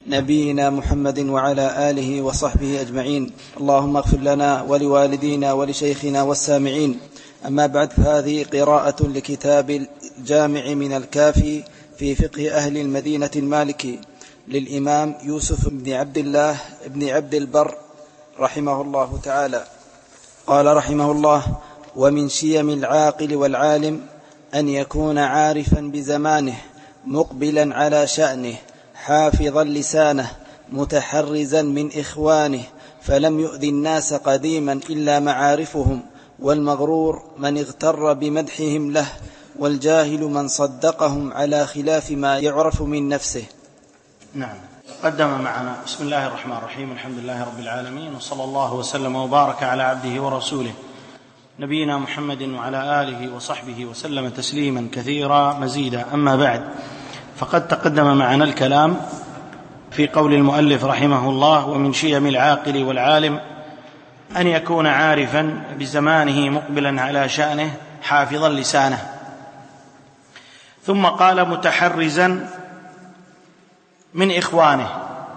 نبينا محمد وعلى آله وصحبه أجمعين. اللهم اغفر لنا ولوالدينا ولشيخنا والسامعين. أما بعد، فهذه قراءة لكتاب الجامع من الكافي في فقه أهل المدينة المالكي للإمام يوسف بن عبد الله بن عبد البر رحمه الله تعالى. قال رحمه الله: ومن شيم العاقل والعالم أن يكون عارفا بزمانه، مقبلا على شأنه، حافظا لسانه، متحرزا من إخوانه، فلم يؤذي الناس قديما إلا معارفهم، والمغرور من اغتر بمدحهم له، والجاهل من صدقهم على خلاف ما يعرف من نفسه. نعم، قدم معنا. بسم الله الرحمن الرحيم، الحمد لله رب العالمين، وصلى الله وسلم وبارك على عبده ورسوله نبينا محمد وعلى آله وصحبه وسلم تسليما كثيرا مزيدا. أما بعد، فقد تقدم معنا الكلام في قول المؤلف رحمه الله: ومن شيم العاقل والعالم أن يكون عارفا بزمانه، مقبلا على شأنه، حافظا لسانه. ثم قال: متحرزا من إخوانه.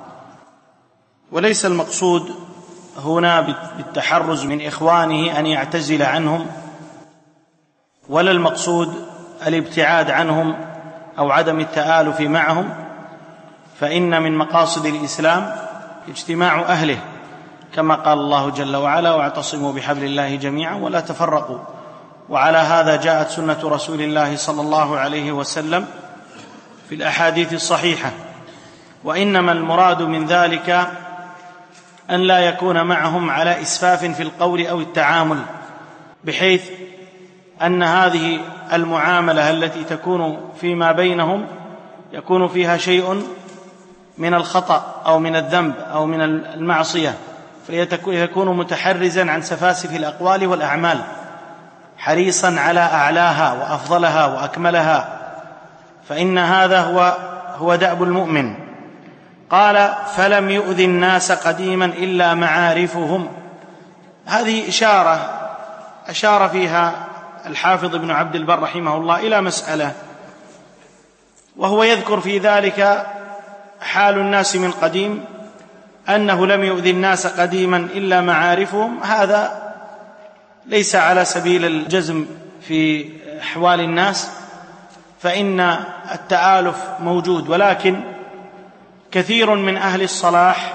وليس المقصود هنا بالتحرز من إخوانه أن يعتزل عنهم، ولا المقصود الابتعاد عنهم أو عدم التآلف معهم، فإن من مقاصد الإسلام اجتماع أهله، كما قال الله جل وعلا: واعتصموا بحبل الله جميعا ولا تفرقوا. وعلى هذا جاءت سنة رسول الله صلى الله عليه وسلم في الأحاديث الصحيحة. وإنما المراد من ذلك أن لا يكون معهم على إسفاف في القول أو التعامل، بحيث أن هذه المعاملة التي تكون فيما بينهم يكون فيها شيء من الخطأ أو من الذنب أو من المعصية، فيكون متحرزا عن سفاسف الأقوال والأعمال، حريصا على أعلاها وأفضلها وأكملها، فإن هذا هو دأب المؤمن. قال: فلم يؤذي الناس قديما إلا معارفهم. هذه أشار فيها الحافظ ابن عبد البر رحمه الله إلى مسألة، وهو يذكر في ذلك حال الناس من قديم، أنه لم يؤذي الناس قديما إلا معارفهم. هذا ليس على سبيل الجزم في أحوال الناس، فإن التآلف موجود، ولكن كثير من أهل الصلاح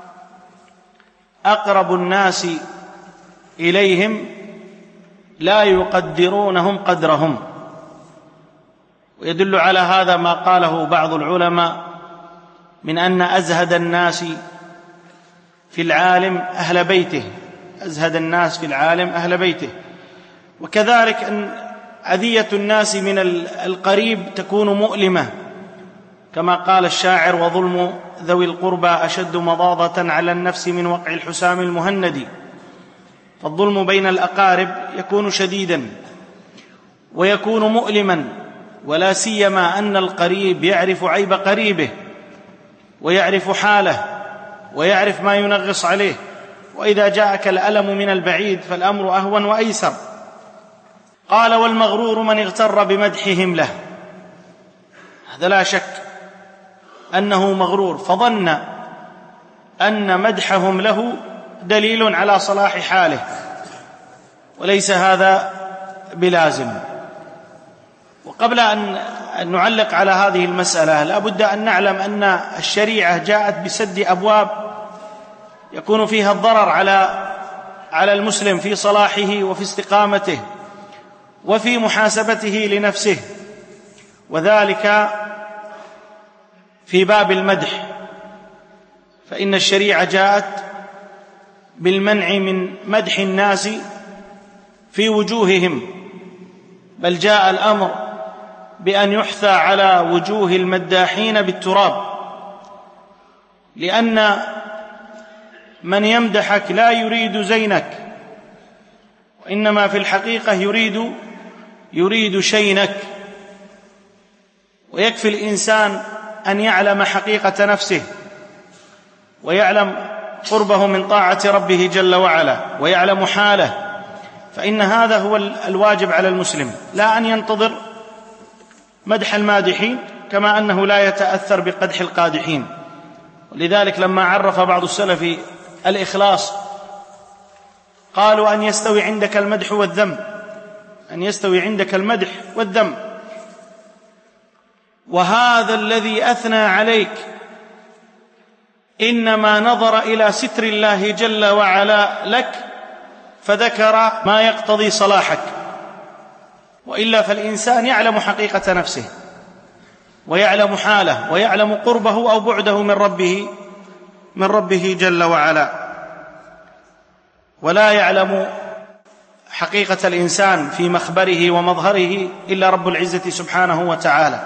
أقرب الناس إليهم لا يقدرونهم قدرهم. ويدل على هذا ما قاله بعض العلماء من أن أزهد الناس في العالم أهل بيته، أزهد الناس في العالم أهل بيته. وكذلك أن أذية الناس من القريب تكون مؤلمة، كما قال الشاعر: وظلم ذوي القربى أشد مضاضة على النفس من وقع الحسام المهند. فالظلم بين الأقارب يكون شديدا ويكون مؤلما، ولا سيما أن القريب يعرف عيب قريبه ويعرف حاله ويعرف ما ينغص عليه، وإذا جاءك الألم من البعيد فالأمر أهون وأيسر. قال: والمغرور من اغتر بمدحهم له. هذا لا شك أنه مغرور، فظن أن مدحهم له دليل على صلاح حاله، وليس هذا بلازم. وقبل أن نعلق على هذه المسألة، لا بد أن نعلم أن الشريعة جاءت بسد أبواب يكون فيها الضرر على المسلم في صلاحه وفي استقامته وفي محاسبته لنفسه، وذلك في باب المدح، فإن الشريعة جاءت بالمنع من مدح الناس في وجوههم، بل جاء الأمر بأن يحثى على وجوه المداحين بالتراب، لأن من يمدحك لا يريد زينك، وإنما في الحقيقة يريد شينك. ويكفي الإنسان أن يعلم حقيقة نفسه ويعلم قربه من طاعة ربه جل وعلا ويعلم حاله، فإن هذا هو الواجب على المسلم، لا أن ينتظر مدح المادحين، كما أنه لا يتأثر بقدح القادحين. ولذلك لما عرف بعض السلف الإخلاص قالوا أن يستوي عندك المدح والذم، أن يستوي عندك المدح والذم. وهذا الذي أثنى عليك إنما نظر إلى ستر الله جل وعلا لك فذكر ما يقتضي صلاحك، وإلا فالإنسان يعلم حقيقة نفسه ويعلم حاله ويعلم قربه أو بعده من ربه جل وعلا، ولا يعلم حقيقة الإنسان في مخبره ومظهره إلا رب العزة سبحانه وتعالى،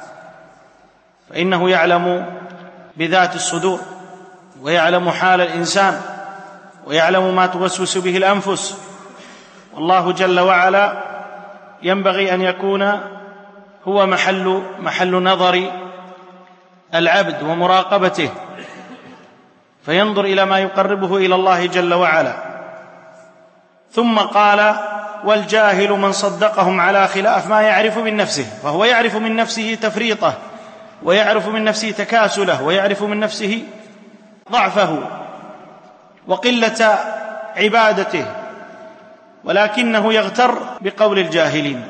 فإنه يعلم بذات الصدور ويعلم حال الإنسان ويعلم ما توسوس به الأنفس. والله جل وعلا ينبغي أن يكون هو محل نظر العبد ومراقبته، فينظر إلى ما يقربه إلى الله جل وعلا. ثم قال: والجاهل من صدقهم على خلاف ما يعرف من نفسه، فهو يعرف من نفسه تفريطه، ويعرف من نفسه تكاسله، ويعرف من نفسه ضعفه وقلة عبادته، ولكنه يغتر بقول الجاهلين.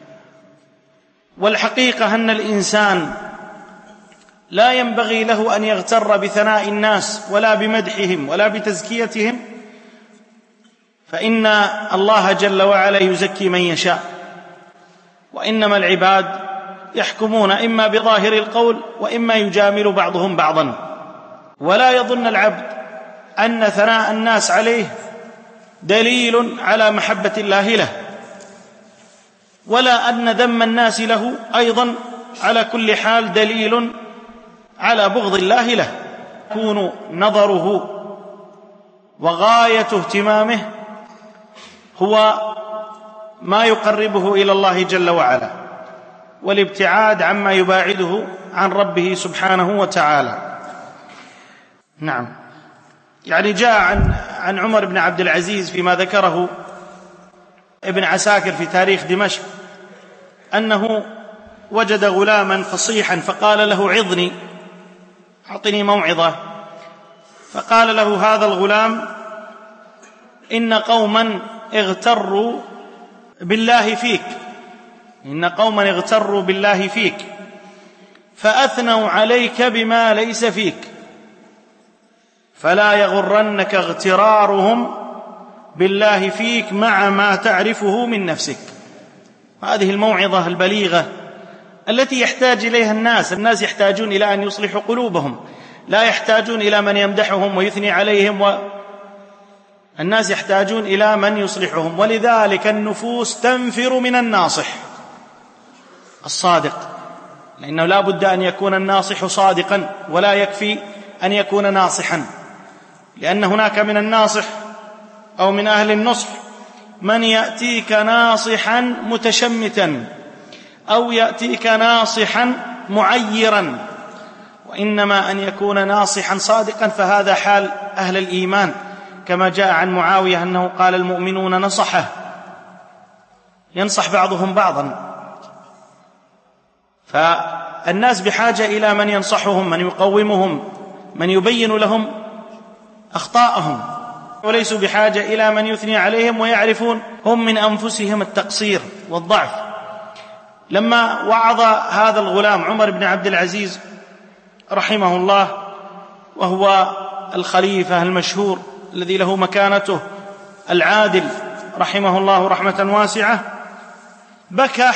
والحقيقة أن الإنسان لا ينبغي له أن يغتر بثناء الناس ولا بمدحهم ولا بتزكيتهم، فإن الله جل وعلا يزكي من يشاء، وإنما العباد يحكمون إما بظاهر القول وإما يجامل بعضهم بعضا. ولا يظن العبد أن ثناء الناس عليه دليل على محبة الله له، ولا أن ذم الناس له أيضا على كل حال دليل على بغض الله له. يكون نظره وغاية اهتمامه هو ما يقربه إلى الله جل وعلا، والابتعاد عما يباعده عن ربه سبحانه وتعالى. نعم، يعني جاء عن عمر بن عبد العزيز فيما ذكره ابن عساكر في تاريخ دمشق أنه وجد غلاما فصيحا فقال له: عظني، أعطني موعظة. فقال له هذا الغلام: إن قوما اغتروا بالله فيك، إن قوما اغتروا بالله فيك فأثنوا عليك بما ليس فيك، فلا يغرنك اغترارهم بالله فيك مع ما تعرفه من نفسك. هذه الموعظة البليغة التي يحتاج إليها الناس يحتاجون إلى أن يصلحوا قلوبهم، لا يحتاجون إلى من يمدحهم ويثني عليهم، الناس يحتاجون إلى من يصلحهم. ولذلك النفوس تنفر من الناصح الصادق، لأنه لا بد أن يكون الناصح صادقا، ولا يكفي أن يكون ناصحا، لأن هناك من الناصح أو من أهل النصح من يأتيك ناصحا متشمتا، أو يأتيك ناصحا معيرا، وإنما أن يكون ناصحا صادقا، فهذا حال أهل الإيمان، كما جاء عن معاوية أنه قال: المؤمنون نصحه، ينصح بعضهم بعضا. فالناس بحاجة إلى من ينصحهم، من يقومهم، من يبين لهم أخطاءهم، وليسوا بحاجة إلى من يثني عليهم ويعرفون هم من أنفسهم التقصير والضعف. لما وعظ هذا الغلام عمر بن عبد العزيز رحمه الله، وهو الخليفة المشهور الذي له مكانته، العادل رحمه الله رحمة واسعة، بكى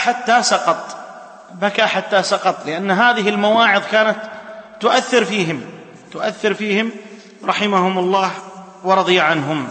حتى سقط، لأن هذه المواعظ كانت تؤثر فيهم رحمهم الله ورضي عنهم.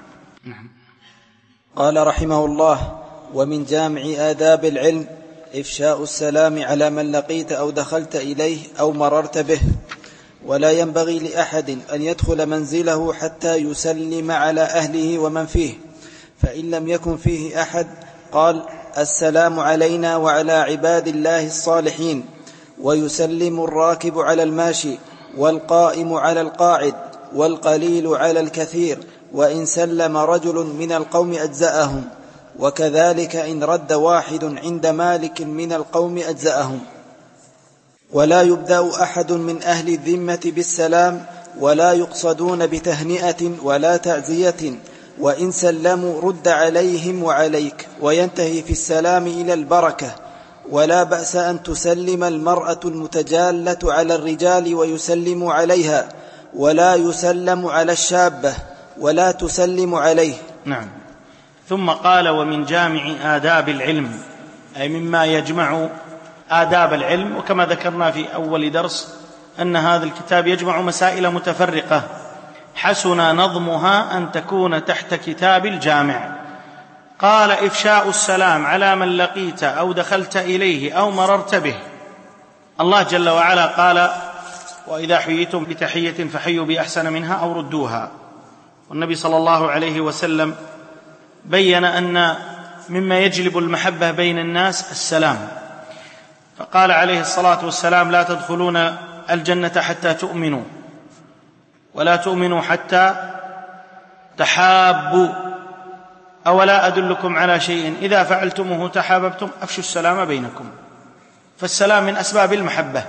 قال رحمه الله: ومن جامع آداب العلم إفشاء السلام على من لقيت أو دخلت إليه أو مررت به، ولا ينبغي لأحد أن يدخل منزله حتى يسلم على أهله ومن فيه، فإن لم يكن فيه أحد قال: السلام علينا وعلى عباد الله الصالحين. ويسلم الراكب على الماشي، والقائم على القاعد، والقليل على الكثير، وإن سلم رجل من القوم أجزأهم، وكذلك إن رد واحد عند مالك من القوم أجزأهم. ولا يبدأ أحد من أهل الذمة بالسلام، ولا يقصدون بتهنئة ولا تعزية، وإن سلموا رد عليهم وعليك، وينتهي في السلام إلى البركة. ولا بأس أن تسلم المرأة المتجالة على الرجال ويسلم عليها، ولا يسلم على الشابة ولا تسلم عليه. نعم. ثم قال: ومن جامع آداب العلم، أي مما يجمع آداب العلم. وكما ذكرنا في أول درس أن هذا الكتاب يجمع مسائل متفرقة حسن نظمها أن تكون تحت كتاب الجامع. قال: إفشاء السلام على من لقيت أو دخلت إليه أو مررت به. الله جل وعلا قال: وإذا حييتم بتحية فحيوا بأحسن منها أو ردوها. والنبي صلى الله عليه وسلم بين أن مما يجلب المحبة بين الناس السلام، فقال عليه الصلاة والسلام: لا تدخلون الجنة حتى تؤمنوا، ولا تؤمنوا حتى تحابوا، أولا أدلكم على شيء إذا فعلتموه تحاببتم أفشوا السلام بينكم. فالسلام من أسباب المحبة.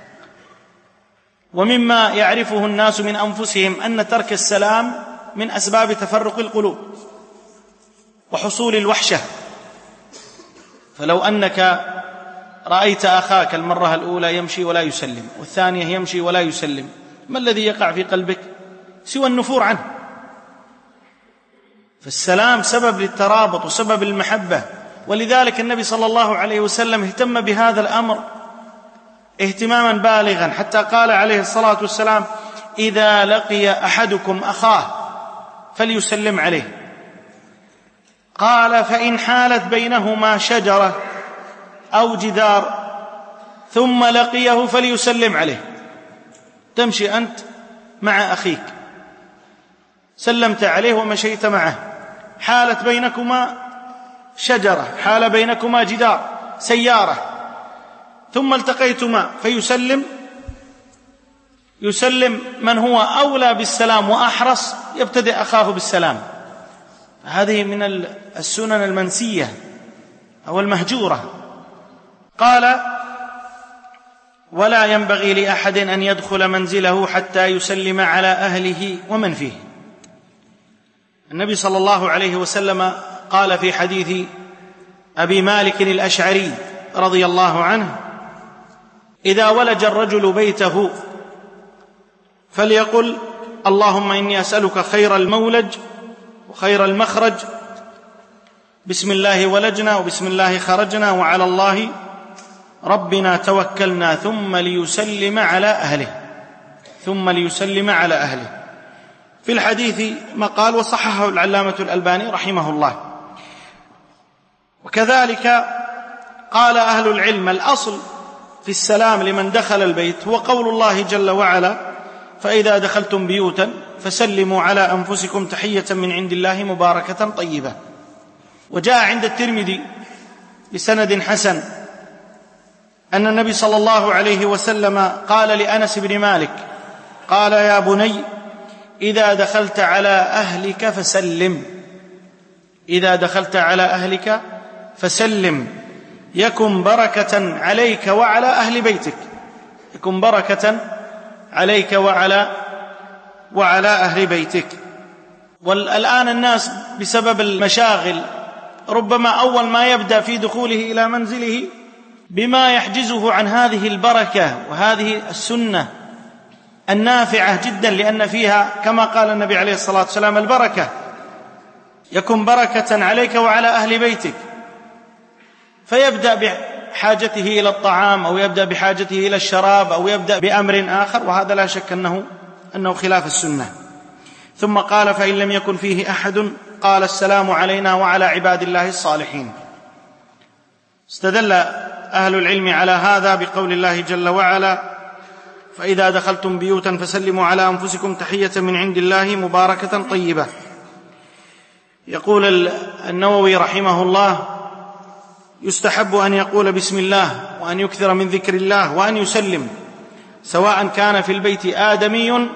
ومما يعرفه الناس من أنفسهم أن ترك السلام من أسباب تفرق القلوب وحصول الوحشة. فلو أنك رأيت أخاك المرة الأولى يمشي ولا يسلم، والثانية يمشي ولا يسلم، ما الذي يقع في قلبك سوى النفور عنه؟ فالسلام سبب للترابط وسبب المحبة. ولذلك النبي صلى الله عليه وسلم اهتم بهذا الأمر اهتماما بالغا، حتى قال عليه الصلاة والسلام: إذا لقي أحدكم أخاه فليسلم عليه. قال: فإن حالت بينهما شجرة أو جدار ثم لقيه فليسلم عليه. تمشي أنت مع أخيك، سلمت عليه ومشيت معه، حالت بينكما شجرة، حال بينكما جدار، سيارة، ثم التقيتما يسلم من هو أولى بالسلام وأحرص، يبتدئ أخاه بالسلام. هذه من السنن المنسية أو المهجورة. قال: ولا ينبغي لأحد أن يدخل منزله حتى يسلم على أهله ومن فيه. النبي صلى الله عليه وسلم قال في حديث أبي مالك الأشعري رضي الله عنه: إذا ولج الرجل بيته فليقل: اللهم إني أسألك خير المولج وخير المخرج، بسم الله ولجنا وبسم الله خرجنا وعلى الله ربنا توكلنا، ثم ليسلم على أهله. في الحديث مقال وصححه العلامة الألباني رحمه الله. وكذلك قال أهل العلم: الأصل في السلام لمن دخل البيت هو قول الله جل وعلا: فإذا دخلتم بيوتا فسلموا على أنفسكم تحية من عند الله مباركة طيبة. وجاء عند الترمذي بسند حسن أن النبي صلى الله عليه وسلم قال لأنس بن مالك: قال: يا بني، إذا دخلت على أهلك فسلم يكن بركة عليك وعلى أهل بيتك، يكن بركة عليك وعلى أهل بيتك. والآن الناس بسبب المشاغل ربما أول ما يبدأ في دخوله إلى منزله بما يحجزه عن هذه البركة وهذه السنة النافعة جدا، لأن فيها كما قال النبي عليه الصلاة والسلام: البركة، يكن بركة عليك وعلى أهل بيتك. فيبدأ بحاجته إلى الطعام، أو يبدأ بحاجته إلى الشراب، أو يبدأ بأمر آخر، وهذا لا شك أنه خلاف السنة. ثم قال: فإن لم يكن فيه أحد قال: السلام علينا وعلى عباد الله الصالحين. استدل أهل العلم على هذا بقول الله جل وعلا: فإذا دخلتم بيوتا فسلموا على أنفسكم تحية من عند الله مباركة طيبة. يقول النووي رحمه الله: يستحب أن يقول بسم الله، وأن يكثر من ذكر الله، وأن يسلم، سواء كان في البيت آدمي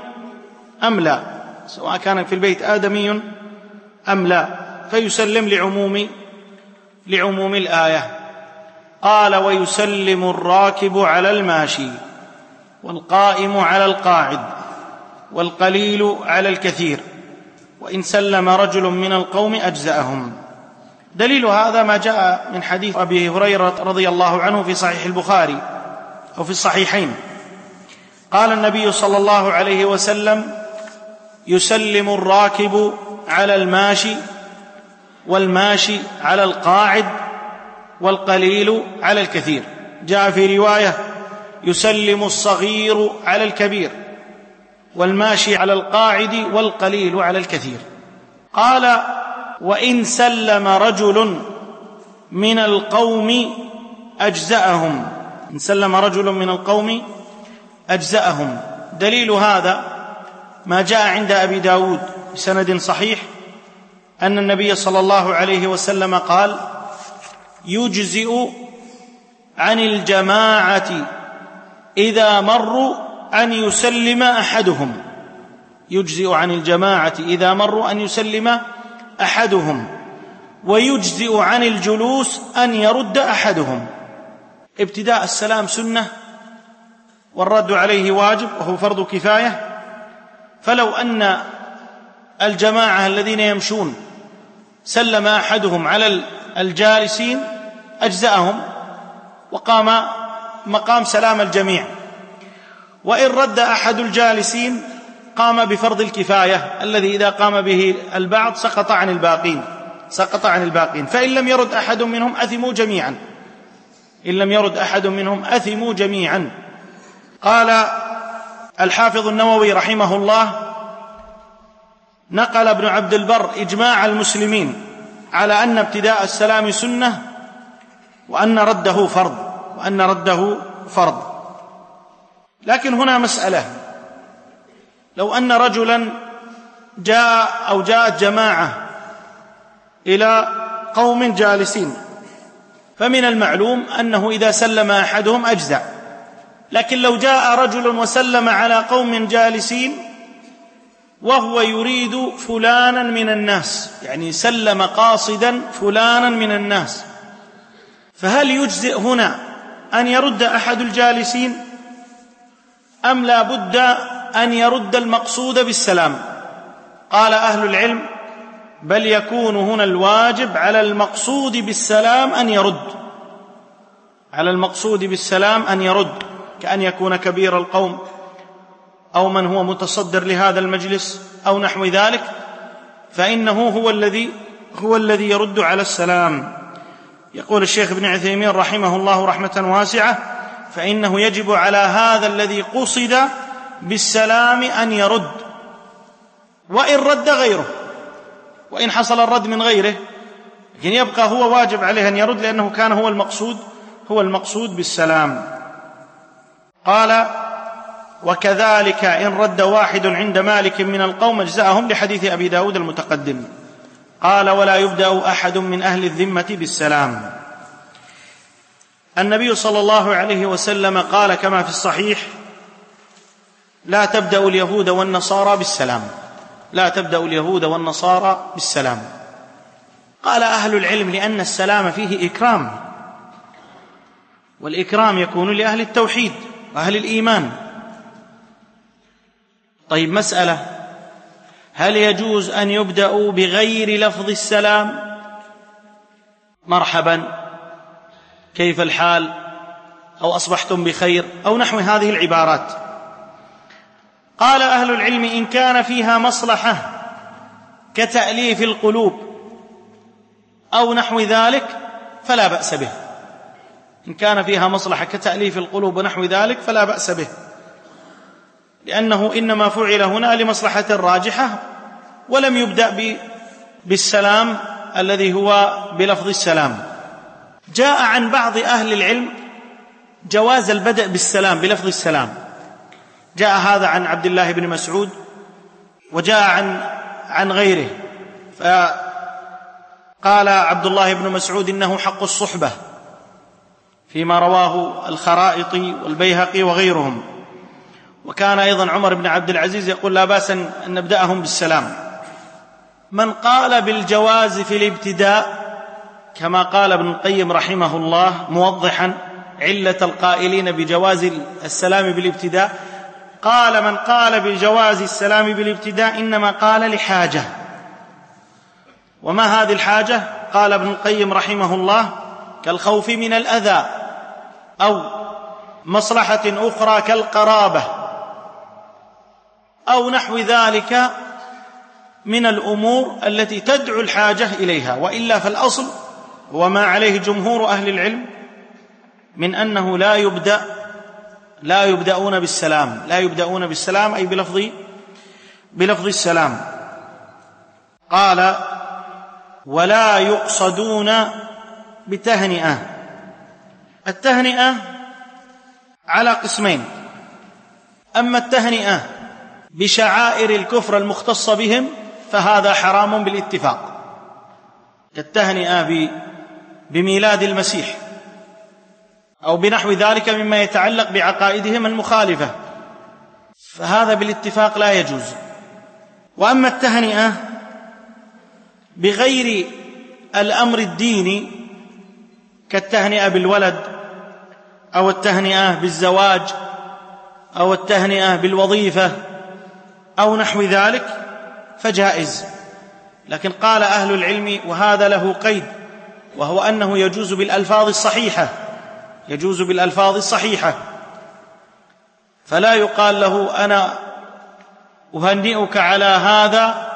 أم لا، فيسلم لعموم الآية. قال: ويسلم الراكب على الماشي، والقائم على القاعد، والقليل على الكثير، وإن سلم رجل من القوم أجزأهم. دليل هذا ما جاء من حديث أبي هريرة رضي الله عنه في صحيح البخاري أو في الصحيحين. قال النبي صلى الله عليه وسلم: يسلم الراكب على الماشي، والماشي على القاعد، والقليل على الكثير. جاء في رواية: يسلم الصغير على الكبير، والماشي على القاعد، والقليل على الكثير. قال: وإن سلم رجل من القوم أجزأهم. إن سلم رجل من القوم أجزأهم. دليل هذا ما جاء عند أبي داود بسند صحيح أن النبي صلى الله عليه وسلم قال: يجزئ عن الجماعة إذا مروا أن يسلم أحدهم. يجزئ عن الجماعة إذا مروا أن يسلم أحدهم، ويجزئ عن الجلوس أن يرد أحدهم. ابتداء السلام سنة، والرد عليه واجب وهو فرض كفاية. فلو أن الجماعة الذين يمشون سلم أحدهم على الجالسين أجزأهم وقام مقام سلام الجميع، وإن رد أحد الجالسين قام بفرض الكفاية الذي إذا قام به البعض سقط عن الباقين. فإن لم يرد أحد منهم أثموا جميعا. إن لم يرد أحد منهم أثموا جميعا. قال الحافظ النووي رحمه الله: نقل ابن عبد البر إجماع المسلمين على أن ابتداء السلام سنة، وأن رده فرض. لكن هنا مسألة: لو أن رجلا جاءت جماعة إلى قوم جالسين، فمن المعلوم أنه إذا سلم أحدهم أجزأ. لكن لو جاء رجل وسلم على قوم جالسين وهو يريد فلانا من الناس، يعني سلم قاصدا فلانا من الناس، فهل يجزئ هنا أن يرد أحد الجالسين، أم لا بد أن يرد المقصود بالسلام؟ قال أهل العلم: بل يكون هنا الواجب على المقصود بالسلام أن يرد، كأن يكون كبير القوم أو من هو متصدر لهذا المجلس أو نحو ذلك، فإنه هو الذي يرد على السلام. يقول الشيخ ابن عثيمين رحمه الله رحمة واسعة: فإنه يجب على هذا الذي قصد بالسلام أن يرد، وإن رد غيره، وإن حصل الرد من غيره، لكن يبقى هو واجب عليه أن يرد، لأنه كان هو المقصود بالسلام. قال: وكذلك إن رد واحد عند مالك من القوم أجزأهم، لحديث أبي داود المتقدم. قال: ولا يبدأ أحد من أهل الذمة بالسلام. النبي صلى الله عليه وسلم قال كما في الصحيح: لا تبدأ اليهود والنصارى بالسلام. قال أهل العلم: لأن السلام فيه إكرام، والإكرام يكون لأهل التوحيد وأهل الإيمان. طيب، مسألة: هل يجوز أن يبدأوا بغير لفظ السلام؟ مرحبا، كيف الحال، أو أصبحتم بخير، أو نحو هذه العبارات. قال أهل العلم: إن كان فيها مصلحة كتأليف القلوب أو نحو ذلك فلا بأس به. إن كان فيها مصلحة كتأليف القلوب ونحو ذلك فلا بأس به، لأنه إنما فعل هنا لمصلحة راجحة، ولم يبدأ بالسلام الذي هو بلفظ السلام. جاء عن بعض أهل العلم جواز البدء بالسلام بلفظ السلام. جاء هذا عن عبد الله بن مسعود، وجاء عن غيره. فقال عبد الله بن مسعود: إنه حق الصحبة، فيما رواه الخرائطي والبيهقي وغيرهم. وكان أيضا عمر بن عبد العزيز يقول: لا بأس أن نبدأهم بالسلام. من قال بالجواز في الابتداء كما قال ابن القيم رحمه الله موضحا علة القائلين بجواز السلام بالابتداء، قال: من قال بجواز السلام بالابتداء إنما قال لحاجة. وما هذه الحاجة؟ قال ابن القيم رحمه الله: كالخوف من الأذى، أو مصلحة أخرى كالقرابة، أو نحو ذلك من الأمور التي تدعو الحاجة إليها. وإلا فالأصل وما عليه جمهور أهل العلم من أنه لا يبدأون بالسلام، أي بلفظ السلام. قال: ولا يقصدون بتهنئة. التهنئة على قسمين: أما التهنئة بشعائر الكفر المختصة بهم فهذا حرام بالاتفاق، كالتهنئة بميلاد المسيح أو بنحو ذلك مما يتعلق بعقائدهم المخالفة، فهذا بالاتفاق لا يجوز. وأما التهنئة بغير الأمر الديني كالتهنئة بالولد أو التهنئة بالزواج أو التهنئة بالوظيفة أو نحو ذلك فجائز. لكن قال أهل العلم وهذا له قيد، وهو أنه يجوز بالألفاظ الصحيحة، فلا يقال له: أنا أهنئك على هذا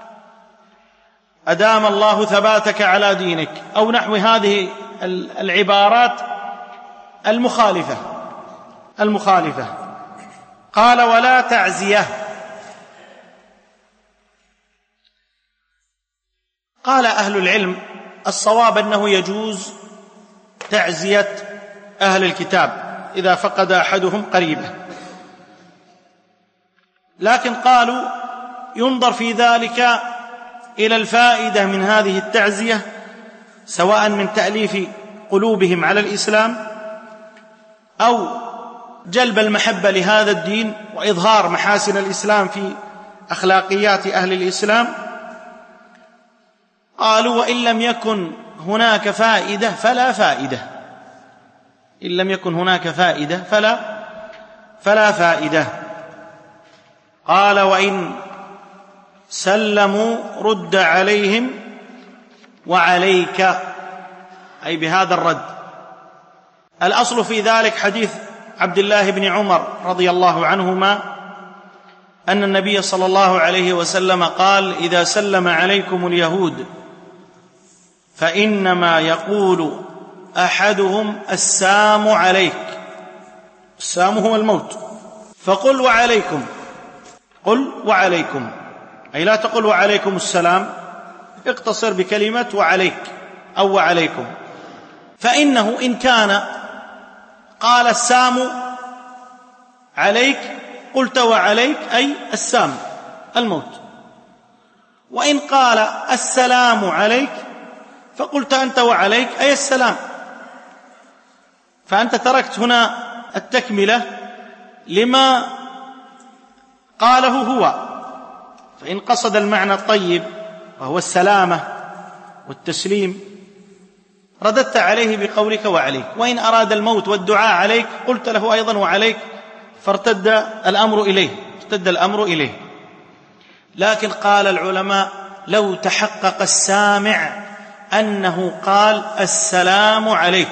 أدام الله ثباتك على دينك، أو نحو هذه العبارات المخالفة. قال: ولا تعزية. قال أهل العلم الصواب أنه يجوز تعزية أهل الكتاب إذا فقد أحدهم قريبه، لكن قالوا ينظر في ذلك إلى الفائدة من هذه التعزية، سواء من تأليف قلوبهم على الإسلام أو جلب المحبة لهذا الدين وإظهار محاسن الإسلام في أخلاقيات أهل الإسلام. قالوا: وإن لم يكن هناك فائدة فلا فائدة، إن لم يكن هناك فائدة فلا فائدة. قال: وإن سلموا رد عليهم وعليك، أي بهذا الرد. الأصل في ذلك حديث عبد الله بن عمر رضي الله عنهما أن النبي صلى الله عليه وسلم قال: إذا سلم عليكم اليهود فإنما يقول أحدهم السام عليك، السام هو الموت، فقل وعليكم، أي لا تقل وعليكم السلام، اقتصر بكلمة وعليك أو وعليكم، فإنه إن كان قال السام عليك قلت وعليك، أي السام الموت، وإن قال السلام عليك فقلت أنت وعليك، أي السلام. فأنت تركت هنا التكملة لما قاله هو، فإن قصد المعنى الطيب وهو السلامة والتسليم رددت عليه بقولك وعليك، وإن أراد الموت والدعاء عليك قلت له أيضا وعليك، فارتد الأمر إليه. لكن قال العلماء: لو تحقق السامع أنه قال السلام عليك،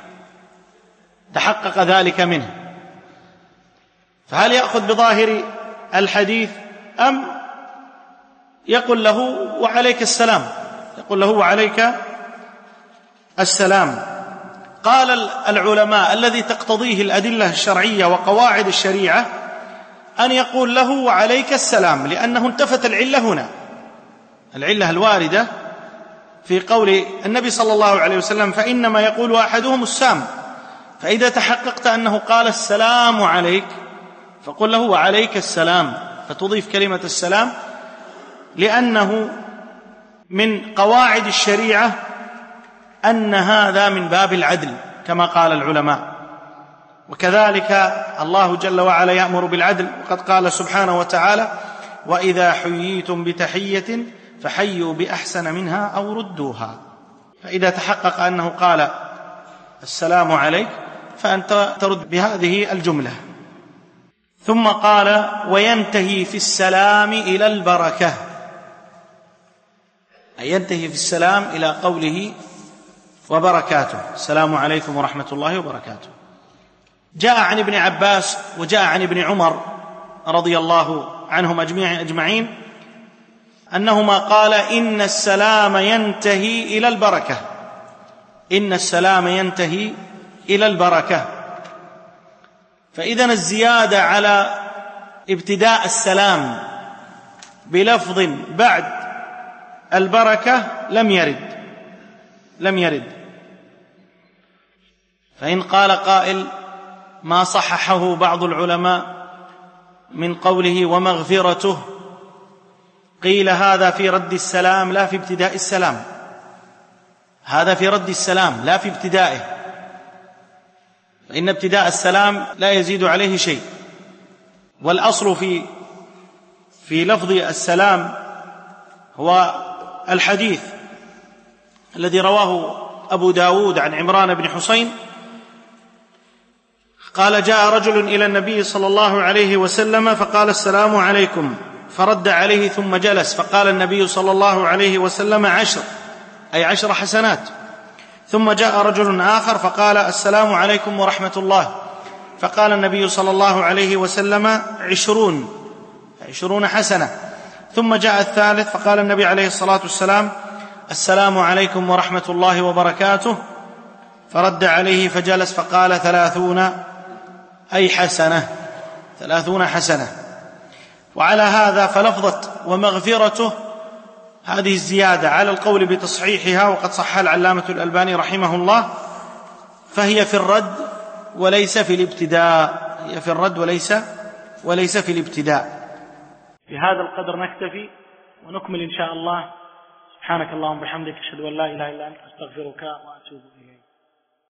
تحقق ذلك منه، فهل يأخذ بظاهر الحديث أم يقول له وعليك السلام؟ قال العلماء: الذي تقتضيه الأدلة الشرعية وقواعد الشريعة أن يقول له وعليك السلام، لأنه انتفت العلة هنا، العلة الواردة في قول النبي صلى الله عليه وسلم: فإنما يقول أحدهم السام. فإذا تحققت أنه قال السلام عليك فقل له وعليك السلام، فتضيف كلمة السلام، لأنه من قواعد الشريعة أن هذا من باب العدل كما قال العلماء. وكذلك الله جل وعلا يأمر بالعدل، وقد قال سبحانه وتعالى: وإذا حييتم بتحية فحيوا بأحسن منها أو ردوها. فإذا تحقق أنه قال السلام عليك فأنت ترد بهذه الجملة. ثم قال: وينتهي في السلام إلى البركة، أي ينتهي في السلام إلى قوله وبركاته، السلام عليكم ورحمة الله وبركاته. جاء عن ابن عباس وجاء عن ابن عمر رضي الله عنهم أجمعين أنهما قال: إن السلام ينتهي إلى البركة، إن السلام ينتهي إلى البركة. فإذن الزيادة على ابتداء السلام بلفظ بعد البركة لم يرد. فإن قال قائل: ما صححه بعض العلماء من قوله ومغفرته، قيل هذا في رد السلام لا في ابتداء السلام، هذا في رد السلام لا في ابتدائه، فإن ابتداء السلام لا يزيد عليه شيء. والأصل في لفظ السلام هو الحديث الذي رواه أبو داود عن عمران بن حسين قال: جاء رجل إلى النبي صلى الله عليه وسلم فقال: السلام عليكم، فرد عليه ثم جلس، فقال النبي صلى الله عليه وسلم: 10، أي 10 حسنات. ثم جاء رجل آخر فقال: السلام عليكم ورحمة الله، فقال النبي صلى الله عليه وسلم: 20 حسنة. ثم جاء الثالث فقال النبي عليه الصلاة والسلام: السلام عليكم ورحمة الله وبركاته، فرد عليه فجلس، فقال: 30، أي 30 حسنة. وعلى هذا فلفظة ومغفرته هذه الزيادة على القول بتصحيحها، وقد صحها العلامة الألباني رحمه الله، فهي في الرد وليس في الابتداء، هي في الرد وليس في الابتداء. بهذا القدر نكتفي ونكمل إن شاء الله. سبحانك اللهم وبحمدك، أشهد أن لا إله إلا أنت، أستغفرك وأتوب إليك.